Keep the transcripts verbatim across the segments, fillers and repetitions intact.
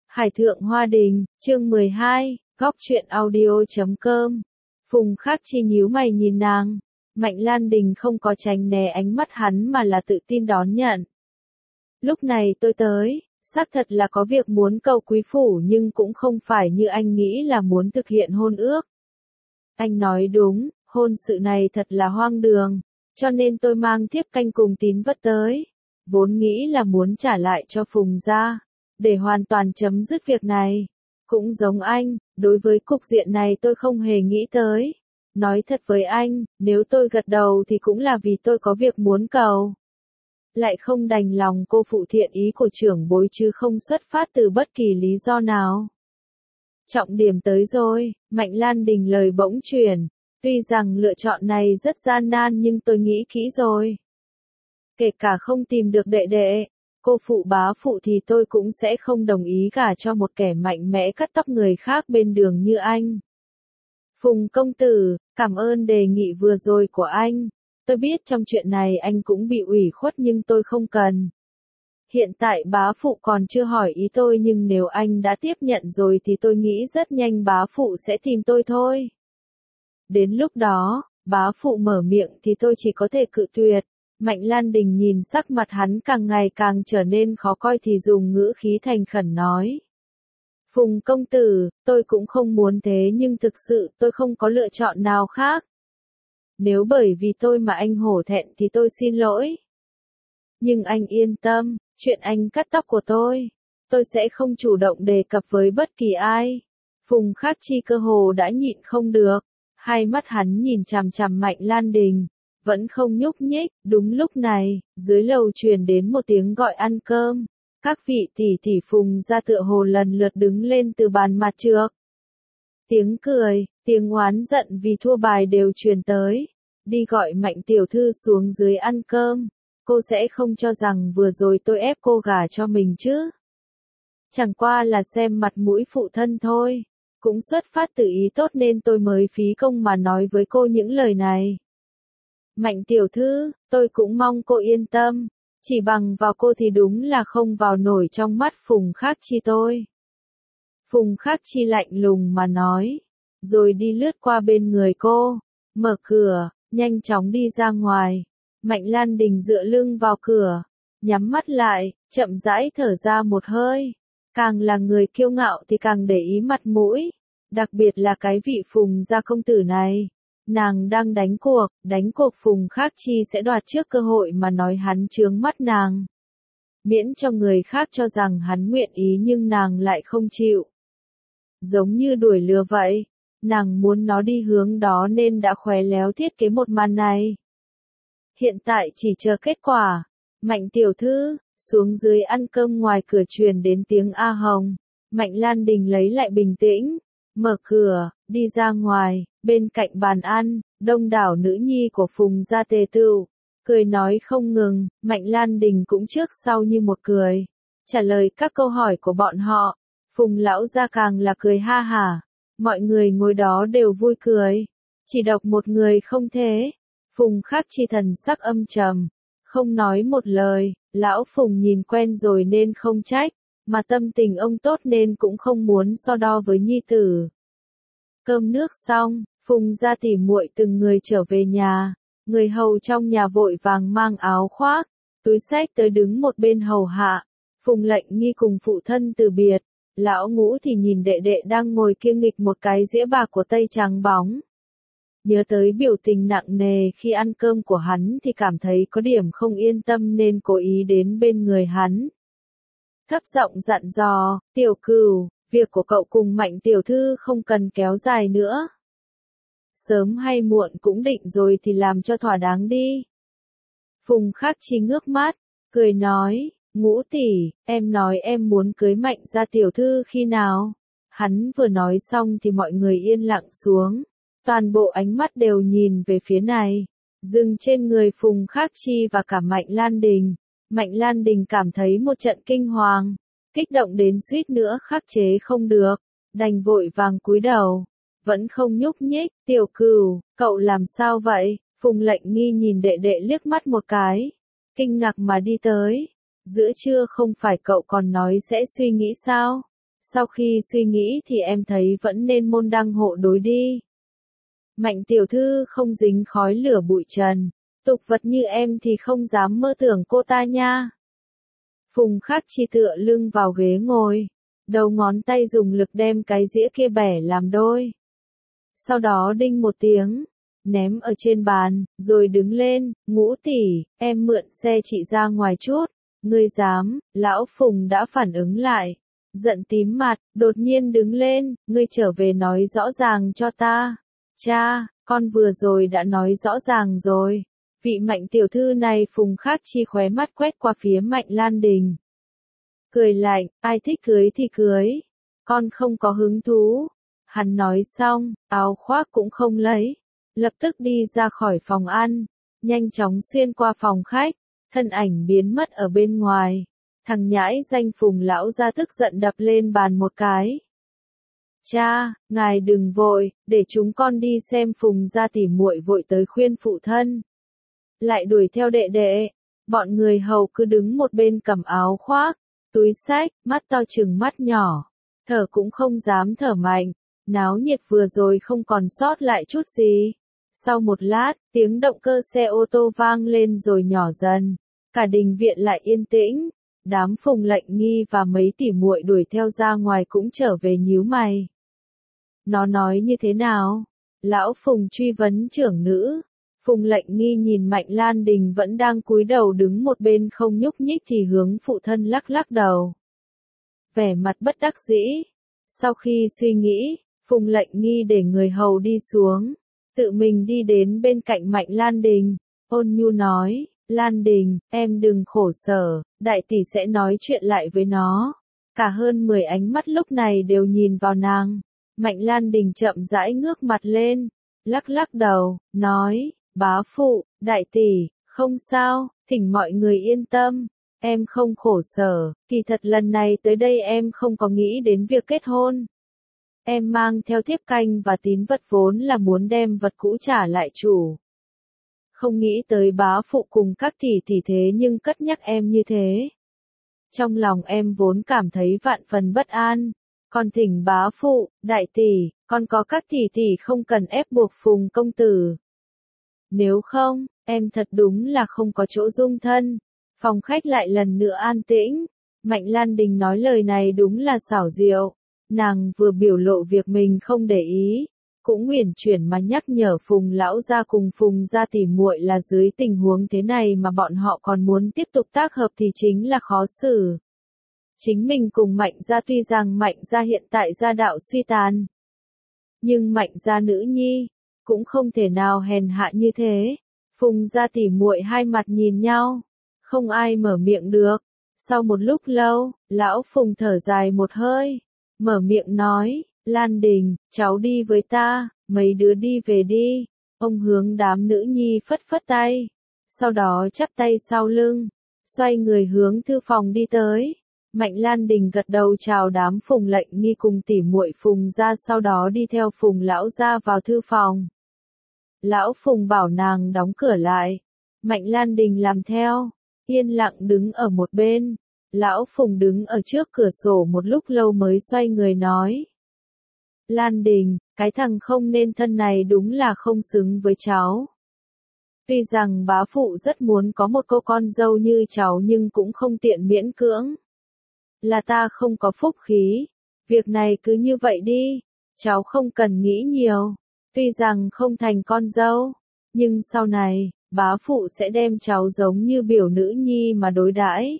Hải thượng hoa đình, chương mười hai, góc truyện audio chấm com. Phùng Khắc Chi nhíu mày nhìn nàng. Mạnh Lan Đình không có tránh né ánh mắt hắn mà là tự tin đón nhận. Lúc này tôi tới, xác thật là có việc muốn cầu quý phủ nhưng cũng không phải như anh nghĩ là muốn thực hiện hôn ước. Anh nói đúng, hôn sự này thật là hoang đường, cho nên tôi mang thiếp canh cùng tín vật tới. Vốn nghĩ là muốn trả lại cho Phùng gia, để hoàn toàn chấm dứt việc này. Cũng giống anh, đối với cục diện này tôi không hề nghĩ tới. Nói thật với anh, nếu tôi gật đầu thì cũng là vì tôi có việc muốn cầu. Lại không đành lòng cô phụ thiện ý của trưởng bối chứ không xuất phát từ bất kỳ lý do nào. Trọng điểm tới rồi, Mạnh Lan Đình lời bỗng chuyển. Tuy rằng lựa chọn này rất gian nan nhưng tôi nghĩ kỹ rồi. Kể cả không tìm được đệ đệ, cô phụ bá phụ thì tôi cũng sẽ không đồng ý gả cho một kẻ mạnh mẽ cắt tóc người khác bên đường như anh. Phùng công tử, cảm ơn đề nghị vừa rồi của anh. Tôi biết trong chuyện này anh cũng bị ủy khuất nhưng tôi không cần. Hiện tại bá phụ còn chưa hỏi ý tôi nhưng nếu anh đã tiếp nhận rồi thì tôi nghĩ rất nhanh bá phụ sẽ tìm tôi thôi. Đến lúc đó, bá phụ mở miệng thì tôi chỉ có thể cự tuyệt. Mạnh Lan Đình nhìn sắc mặt hắn càng ngày càng trở nên khó coi thì dùng ngữ khí thành khẩn nói. Phùng công tử, tôi cũng không muốn thế nhưng thực sự tôi không có lựa chọn nào khác. Nếu bởi vì tôi mà anh hổ thẹn thì tôi xin lỗi. Nhưng anh yên tâm, chuyện anh cắt tóc của tôi, tôi sẽ không chủ động đề cập với bất kỳ ai. Phùng Khắc Chi cơ hồ đã nhịn không được, hai mắt hắn nhìn chằm chằm Mạnh Lan Đình. Vẫn không nhúc nhích, đúng lúc này, dưới lầu truyền đến một tiếng gọi ăn cơm. Các vị tỷ tỷ Phùng gia tựa hồ lần lượt đứng lên từ bàn mặt trước. Tiếng cười, tiếng oán giận vì thua bài đều truyền tới. Đi gọi Mạnh tiểu thư xuống dưới ăn cơm. Cô sẽ không cho rằng vừa rồi tôi ép cô gả cho mình chứ. Chẳng qua là xem mặt mũi phụ thân thôi. Cũng xuất phát từ ý tốt nên tôi mới phí công mà nói với cô những lời này. Mạnh tiểu thư, tôi cũng mong cô yên tâm, chỉ bằng vào cô thì đúng là không vào nổi trong mắt Phùng Khắc Chi tôi. Phùng Khắc Chi lạnh lùng mà nói, rồi đi lướt qua bên người cô, mở cửa, nhanh chóng đi ra ngoài. Mạnh Lan Đình dựa lưng vào cửa, nhắm mắt lại, chậm rãi thở ra một hơi. Càng là người kiêu ngạo thì càng để ý mặt mũi, đặc biệt là cái vị Phùng gia công tử này. Nàng đang đánh cuộc, đánh cuộc Phùng Khắc Chi sẽ đoạt trước cơ hội mà nói hắn chướng mắt nàng. Miễn cho người khác cho rằng hắn nguyện ý nhưng nàng lại không chịu. Giống như đuổi lừa vậy, nàng muốn nó đi hướng đó nên đã khéo léo thiết kế một màn này. Hiện tại chỉ chờ kết quả. Mạnh tiểu thư, xuống dưới ăn cơm ngoài cửa truyền đến tiếng A Hồng. Mạnh Lan Đình lấy lại bình tĩnh, mở cửa, đi ra ngoài. Bên cạnh bàn ăn, đông đảo nữ nhi của Phùng gia tề tựu, cười nói không ngừng. Mạnh Lan Đình cũng trước sau như một cười, trả lời các câu hỏi của bọn họ. Phùng lão gia càng là cười ha hả, mọi người ngồi đó đều vui cười, chỉ độc một người không thế. Phùng Khắc Chi thần sắc âm trầm, không nói một lời. Lão Phùng nhìn quen rồi nên không trách, mà tâm tình ông tốt nên cũng không muốn so đo với nhi tử. Cơm nước xong, Phùng gia tỉ muội từng người trở về nhà, người hầu trong nhà vội vàng mang áo khoác, túi xách tới đứng một bên hầu hạ. Phùng Lệnh Nghi cùng phụ thân từ biệt, lão Ngũ thì nhìn đệ đệ đang ngồi kiêng nghịch một cái dĩa bạc của tây trắng bóng. Nhớ tới biểu tình nặng nề khi ăn cơm của hắn thì cảm thấy có điểm không yên tâm nên cố ý đến bên người hắn. Thấp giọng dặn dò, tiểu cửu, việc của cậu cùng Mạnh tiểu thư không cần kéo dài nữa. Sớm hay muộn cũng định rồi thì làm cho thỏa đáng đi. Phùng Khắc Chi ngước mắt, cười nói, Ngũ tỷ, em nói em muốn cưới Mạnh gia tiểu thư khi nào? Hắn vừa nói xong thì mọi người yên lặng xuống. Toàn bộ ánh mắt đều nhìn về phía này, dừng trên người Phùng Khắc Chi và cả Mạnh Lan Đình. Mạnh Lan Đình cảm thấy một trận kinh hoàng, kích động đến suýt nữa khắc chế không được, đành vội vàng cúi đầu, vẫn không nhúc nhích. Tiểu cửu, cậu làm sao vậy? Phùng Lệnh Nghi nhìn đệ đệ liếc mắt một cái, kinh ngạc mà đi tới. Giữa trưa không phải cậu còn nói sẽ suy nghĩ sao? Sau khi suy nghĩ thì em thấy vẫn nên môn đăng hộ đối đi. Mạnh tiểu thư không dính khói lửa bụi trần, tục vật như em thì không dám mơ tưởng cô ta nha. Phùng Khắc Chi tựa lưng vào ghế ngồi, đầu ngón tay dùng lực đem cái dĩa kia bẻ làm đôi. Sau đó đinh một tiếng, ném ở trên bàn, rồi đứng lên, Ngũ tỷ, em mượn xe chị ra ngoài chút, ngươi dám, lão Phùng đã phản ứng lại, giận tím mặt, đột nhiên đứng lên, ngươi trở về nói rõ ràng cho ta. Cha, con vừa rồi đã nói rõ ràng rồi. Vị Mạnh tiểu thư này. Phùng Khắc Chi khóe mắt quét qua phía Mạnh Lan Đình. Cười lạnh, ai thích cưới thì cưới, con không có hứng thú. Hắn nói xong, áo khoác cũng không lấy, lập tức đi ra khỏi phòng ăn, nhanh chóng xuyên qua phòng khách, thân ảnh biến mất ở bên ngoài. Thằng nhãi danh Phùng lão ra tức giận đập lên bàn một cái. Cha, ngài đừng vội, để chúng con đi xem. Phùng gia tỉ muội vội tới khuyên phụ thân. Lại đuổi theo đệ đệ, bọn người hầu cứ đứng một bên cầm áo khoác, túi xách, mắt to chừng mắt nhỏ, thở cũng không dám thở mạnh, náo nhiệt vừa rồi không còn sót lại chút gì. Sau một lát, tiếng động cơ xe ô tô vang lên rồi nhỏ dần, cả đình viện lại yên tĩnh. Đám Phùng Lệnh Nghi và mấy tỉ muội đuổi theo ra ngoài cũng trở về nhíu mày. Nó nói như thế nào? Lão Phùng truy vấn trưởng nữ. Phùng Lệnh Nghi nhìn Mạnh Lan Đình vẫn đang cúi đầu đứng một bên không nhúc nhích thì hướng phụ thân lắc lắc đầu. Vẻ mặt bất đắc dĩ. Sau khi suy nghĩ, Phùng Lệnh Nghi để người hầu đi xuống, tự mình đi đến bên cạnh Mạnh Lan Đình, ôn nhu nói, Lan Đình, em đừng khổ sở, đại tỷ sẽ nói chuyện lại với nó. Cả hơn mười ánh mắt lúc này đều nhìn vào nàng. Mạnh Lan Đình chậm rãi ngước mặt lên, lắc lắc đầu, nói, bá phụ, đại tỷ, không sao, thỉnh mọi người yên tâm, em không khổ sở, kỳ thật lần này tới đây em không có nghĩ đến việc kết hôn. Em mang theo thiếp canh và tín vật vốn là muốn đem vật cũ trả lại chủ. Không nghĩ tới bá phụ cùng các tỷ tỷ thế nhưng cất nhắc em như thế. Trong lòng em vốn cảm thấy vạn phần bất an. Còn thỉnh bá phụ, đại tỷ, còn có các tỷ tỷ không cần ép buộc Phùng công tử. Nếu không, em thật đúng là không có chỗ dung thân. Phòng khách lại lần nữa an tĩnh. Mạnh Lan Đình nói lời này đúng là xảo diệu. Nàng vừa biểu lộ việc mình không để ý, cũng uyển chuyển mà nhắc nhở Phùng lão gia cùng Phùng gia tỉ muội là dưới tình huống thế này mà bọn họ còn muốn tiếp tục tác hợp thì chính là khó xử. Chính mình cùng Mạnh gia tuy rằng Mạnh gia hiện tại gia đạo suy tàn, nhưng Mạnh gia nữ nhi cũng không thể nào hèn hạ như thế. Phùng gia tỉ muội hai mặt nhìn nhau, không ai mở miệng được. Sau một lúc lâu, lão Phùng thở dài một hơi, mở miệng nói, Lan Đình, cháu đi với ta, mấy đứa đi về đi. Ông hướng đám nữ nhi phất phất tay, sau đó chắp tay sau lưng, xoay người hướng thư phòng đi tới. Mạnh Lan Đình gật đầu chào đám Phùng Lệnh Nghi cùng tỉ muội Phùng gia, sau đó đi theo Phùng lão gia vào thư phòng. Lão Phùng bảo nàng đóng cửa lại, Mạnh Lan Đình làm theo, yên lặng đứng ở một bên. Lão Phùng đứng ở trước cửa sổ một lúc lâu mới xoay người nói. Lan Đình, cái thằng không nên thân này đúng là không xứng với cháu. Tuy rằng bá phụ rất muốn có một cô con dâu như cháu nhưng cũng không tiện miễn cưỡng. Là ta không có phúc khí. Việc này cứ như vậy đi. Cháu không cần nghĩ nhiều. Tuy rằng không thành con dâu, nhưng sau này, bá phụ sẽ đem cháu giống như biểu nữ nhi mà đối đãi.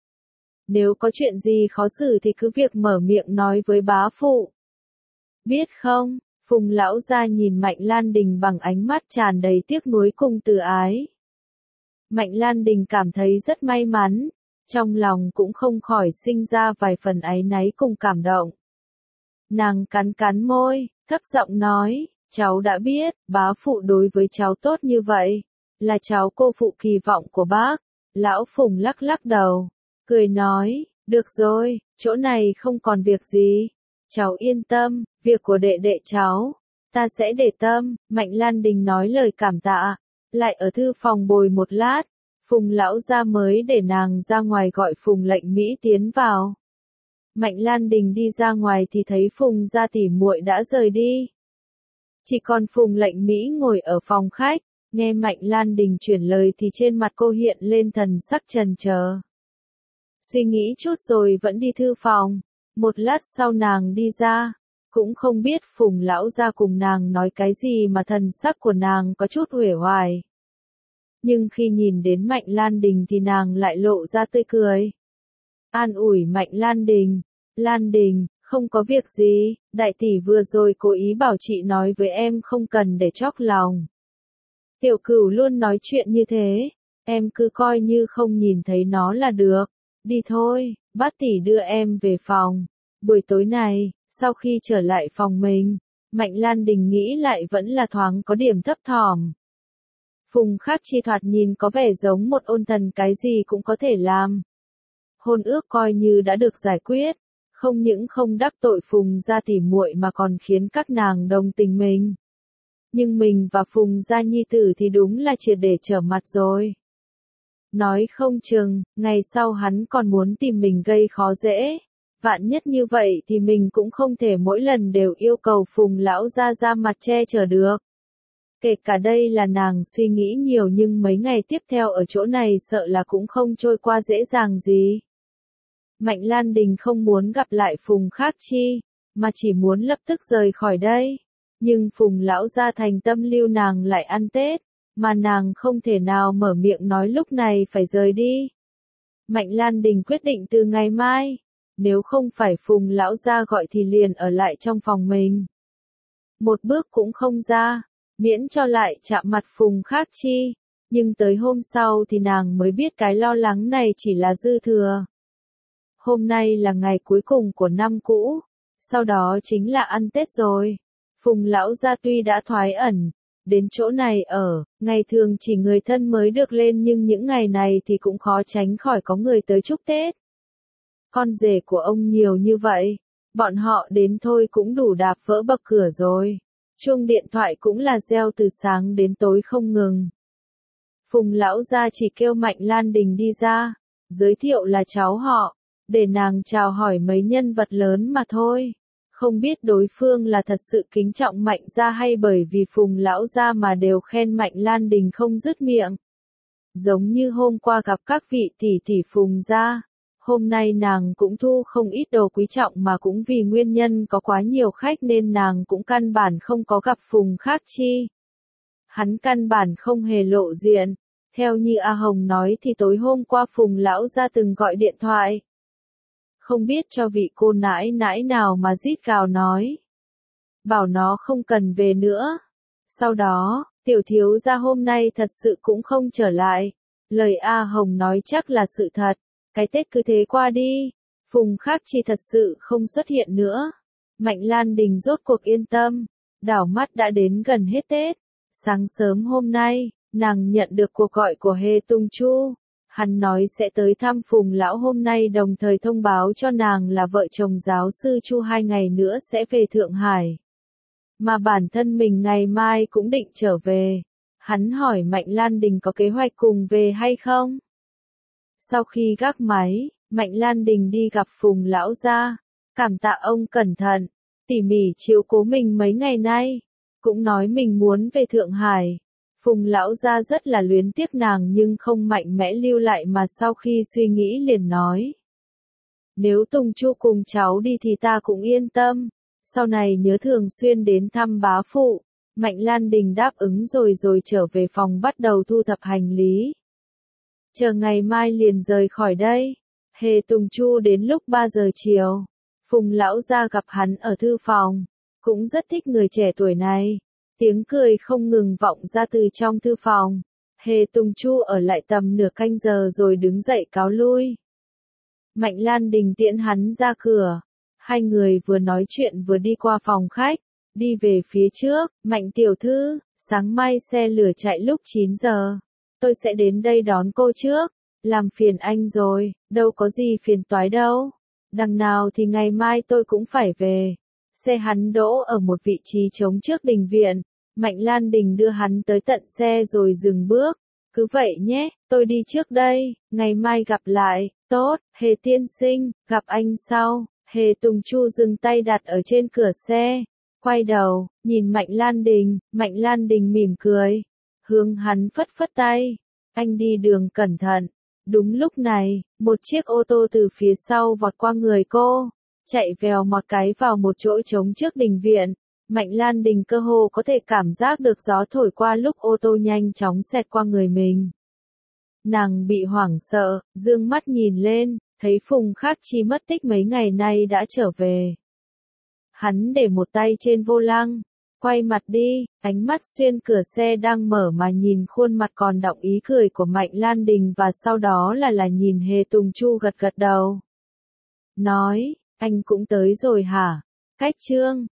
Nếu có chuyện gì khó xử thì cứ việc mở miệng nói với bá phụ. Biết không? Phùng lão gia nhìn Mạnh Lan Đình bằng ánh mắt tràn đầy tiếc nuối cùng từ ái. Mạnh Lan Đình cảm thấy rất may mắn, trong lòng cũng không khỏi sinh ra vài phần áy náy cùng cảm động. Nàng cắn cắn môi, thấp giọng nói, cháu đã biết, bá phụ đối với cháu tốt như vậy, là cháu cô phụ kỳ vọng của bác. Lão Phùng lắc lắc đầu, cười nói, được rồi, chỗ này không còn việc gì. Cháu yên tâm, việc của đệ đệ cháu, ta sẽ để tâm. Mạnh Lan Đình nói lời cảm tạ, lại ở thư phòng bồi một lát, Phùng lão gia mới để nàng ra ngoài gọi Phùng Lệnh Mỹ tiến vào. Mạnh Lan Đình đi ra ngoài thì thấy Phùng gia tỉ muội đã rời đi. Chỉ còn Phùng Lệnh Mỹ ngồi ở phòng khách, nghe Mạnh Lan Đình chuyển lời thì trên mặt cô hiện lên thần sắc chần chờ. Suy nghĩ chút rồi vẫn đi thư phòng, một lát sau nàng đi ra, cũng không biết Phùng lão gia cùng nàng nói cái gì mà thần sắc của nàng có chút uể oải. Nhưng khi nhìn đến Mạnh Lan Đình thì nàng lại lộ ra tươi cười. An ủi Mạnh Lan Đình, Lan Đình, không có việc gì, đại tỷ vừa rồi cố ý bảo chị nói với em không cần để chóc lòng. Tiểu Cửu luôn nói chuyện như thế, em cứ coi như không nhìn thấy nó là được. Đi thôi, bát tỷ đưa em về phòng. Buổi tối này, sau khi trở lại phòng mình, Mạnh Lan Đình nghĩ lại vẫn là thoáng có điểm thấp thỏm. Phùng Khắc Chi thoạt nhìn có vẻ giống một ôn thần cái gì cũng có thể làm. Hôn ước coi như đã được giải quyết, không những không đắc tội Phùng gia tỉ muội mà còn khiến các nàng đồng tình mình. Nhưng mình và Phùng gia nhi tử thì đúng là triệt để trở mặt rồi. Nói không chừng, ngày sau hắn còn muốn tìm mình gây khó dễ. Vạn nhất như vậy thì mình cũng không thể mỗi lần đều yêu cầu Phùng lão gia ra mặt che chở được. Kể cả đây là nàng suy nghĩ nhiều nhưng mấy ngày tiếp theo ở chỗ này sợ là cũng không trôi qua dễ dàng gì. Mạnh Lan Đình không muốn gặp lại Phùng Khắc Chi, mà chỉ muốn lập tức rời khỏi đây. Nhưng Phùng lão gia thành tâm lưu nàng lại ăn Tết, mà nàng không thể nào mở miệng nói lúc này phải rời đi. Mạnh Lan Đình quyết định từ ngày mai, nếu không phải Phùng lão gia gọi thì liền ở lại trong phòng mình. Một bước cũng không ra, miễn cho lại chạm mặt Phùng Khắc Chi, nhưng tới hôm sau thì nàng mới biết cái lo lắng này chỉ là dư thừa. Hôm nay là ngày cuối cùng của năm cũ, sau đó chính là ăn Tết rồi. Phùng lão gia tuy đã thoái ẩn, đến chỗ này ở, ngày thường chỉ người thân mới được lên nhưng những ngày này thì cũng khó tránh khỏi có người tới chúc Tết. Con rể của ông nhiều như vậy, bọn họ đến thôi cũng đủ đạp vỡ bậc cửa rồi. Chuông điện thoại cũng là reo từ sáng đến tối không ngừng. Phùng lão gia chỉ kêu Mạnh Lan Đình đi ra, giới thiệu là cháu họ, để nàng chào hỏi mấy nhân vật lớn mà thôi. Không biết đối phương là thật sự kính trọng Mạnh gia hay bởi vì Phùng lão gia mà đều khen Mạnh Lan Đình không dứt miệng. Giống như hôm qua gặp các vị tỷ tỷ Phùng gia, hôm nay nàng cũng thu không ít đồ quý trọng mà cũng vì nguyên nhân có quá nhiều khách nên nàng cũng căn bản không có gặp Phùng Khắc Chi. Hắn căn bản không hề lộ diện, theo như A Hồng nói thì tối hôm qua Phùng lão gia từng gọi điện thoại. Không biết cho vị cô nãi nãi nào mà rít gào nói. Bảo nó không cần về nữa. Sau đó, tiểu thiếu gia hôm nay thật sự cũng không trở lại. Lời A Hồng nói chắc là sự thật. Cái Tết cứ thế qua đi. Phùng Khắc Chi thật sự không xuất hiện nữa. Mạnh Lan Đình rốt cuộc yên tâm. Đảo mắt đã đến gần hết Tết. Sáng sớm hôm nay, nàng nhận được cuộc gọi của Hề Tung Chu. Hắn nói sẽ tới thăm Phùng lão hôm nay đồng thời thông báo cho nàng là vợ chồng giáo sư Chu hai ngày nữa sẽ về Thượng Hải. Mà bản thân mình ngày mai cũng định trở về. Hắn hỏi Mạnh Lan Đình có kế hoạch cùng về hay không? Sau khi gác máy, Mạnh Lan Đình đi gặp Phùng lão gia, cảm tạ ông cẩn thận, tỉ mỉ chiếu cố mình mấy ngày nay, cũng nói mình muốn về Thượng Hải. Phùng lão gia rất là luyến tiếc nàng nhưng không mạnh mẽ lưu lại mà sau khi suy nghĩ liền nói. Nếu Tùng Chu cùng cháu đi thì ta cũng yên tâm, sau này nhớ thường xuyên đến thăm bá phụ. Mạnh Lan Đình đáp ứng rồi rồi trở về phòng bắt đầu thu thập hành lý. Chờ ngày mai liền rời khỏi đây. Hề Tùng Chu đến lúc ba giờ chiều. Phùng lão gia gặp hắn ở thư phòng, cũng rất thích người trẻ tuổi này. Tiếng cười không ngừng vọng ra từ trong thư phòng. Hề Tùng Chu ở lại tầm nửa canh giờ rồi đứng dậy cáo lui. Mạnh Lan Đình tiễn hắn ra cửa. Hai người vừa nói chuyện vừa đi qua phòng khách, đi về phía trước. Mạnh tiểu thư, sáng mai xe lửa chạy lúc chín giờ. Tôi sẽ đến đây đón cô trước. Làm phiền anh rồi, đâu có gì phiền toái đâu. Đằng nào thì ngày mai tôi cũng phải về. Xe hắn đỗ ở một vị trí trống trước đình viện. Mạnh Lan Đình đưa hắn tới tận xe rồi dừng bước. Cứ vậy nhé, tôi đi trước đây, ngày mai gặp lại. Tốt, Hề tiên sinh, gặp anh sau. Hề Tùng Chu dừng tay đặt ở trên cửa xe, quay đầu, nhìn Mạnh Lan Đình, Mạnh Lan Đình mỉm cười, hướng hắn phất phất tay, anh đi đường cẩn thận. Đúng lúc này, một chiếc ô tô từ phía sau vọt qua người cô, chạy vèo một cái vào một chỗ trống trước đình viện. Mạnh Lan Đình cơ hồ có thể cảm giác được gió thổi qua lúc ô tô nhanh chóng xẹt qua người mình. Nàng bị hoảng sợ, dương mắt nhìn lên, thấy Phùng Khắc Chi mất tích mấy ngày nay đã trở về. Hắn để một tay trên vô lăng, quay mặt đi, ánh mắt xuyên cửa xe đang mở mà nhìn khuôn mặt còn đọng ý cười của Mạnh Lan Đình và sau đó là là nhìn Hề Tùng Chu gật gật đầu. Nói, anh cũng tới rồi hả? Cách Trương.